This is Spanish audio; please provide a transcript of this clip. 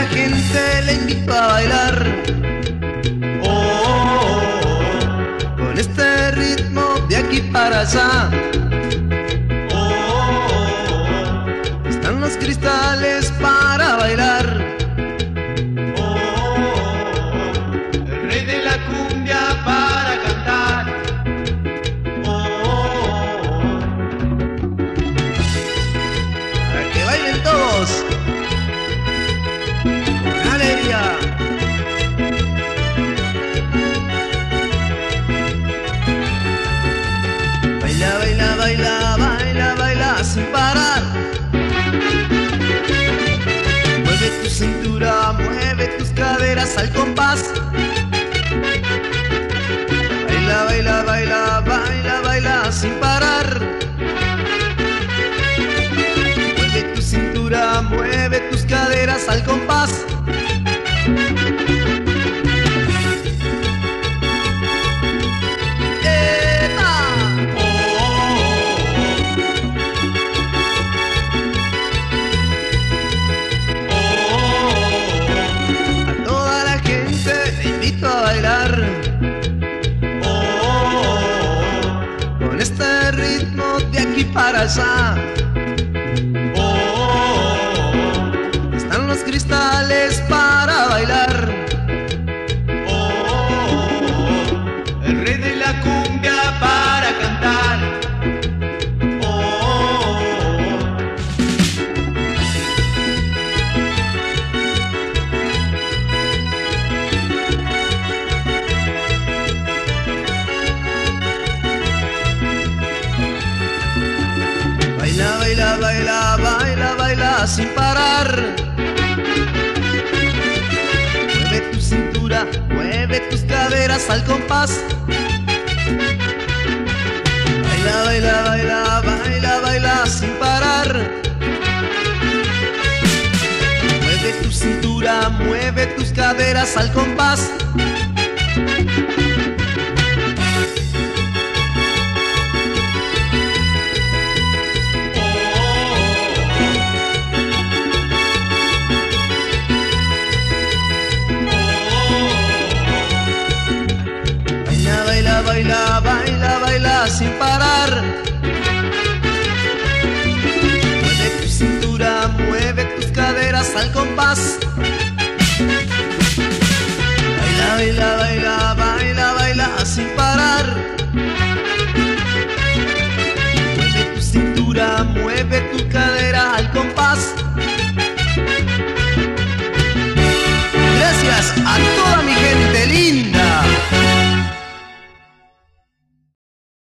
gente le invito a bailar. Oh, oh, oh, con este ritmo de aquí para allá. Oh, oh, oh, están los cristales para bailar. Oh, oh, oh, el rey de la cumbia para cantar. Oh, oh, oh, para que bailen todos. ¡Alegría! Baila, baila, baila, baila, baila sin parar. Mueve tu cintura, mueve tus caderas al compás. Baila, baila, baila, baila, baila sin parar. Mueve tu cintura, mueve tus caderas al compás. A bailar, oh, oh, oh, con este ritmo de aquí para allá. Oh, oh, oh, están los cristales para bailar. Oh, oh, oh, el rey de la cumbia para cantar. Oh, oh, oh. Baila, baila, baila, baila, baila sin parar. Mueve tu cintura, mueve tus caderas al compás. Baila, baila, baila, baila, baila sin parar. Mueve tu cintura, mueve tus caderas al compás. Baila, baila, baila, baila sin parar. Mueve tu cintura, mueve tus caderas al compás. Baila, baila, baila, baila, baila sin parar. Mueve tu cintura, mueve tu cadera al compás.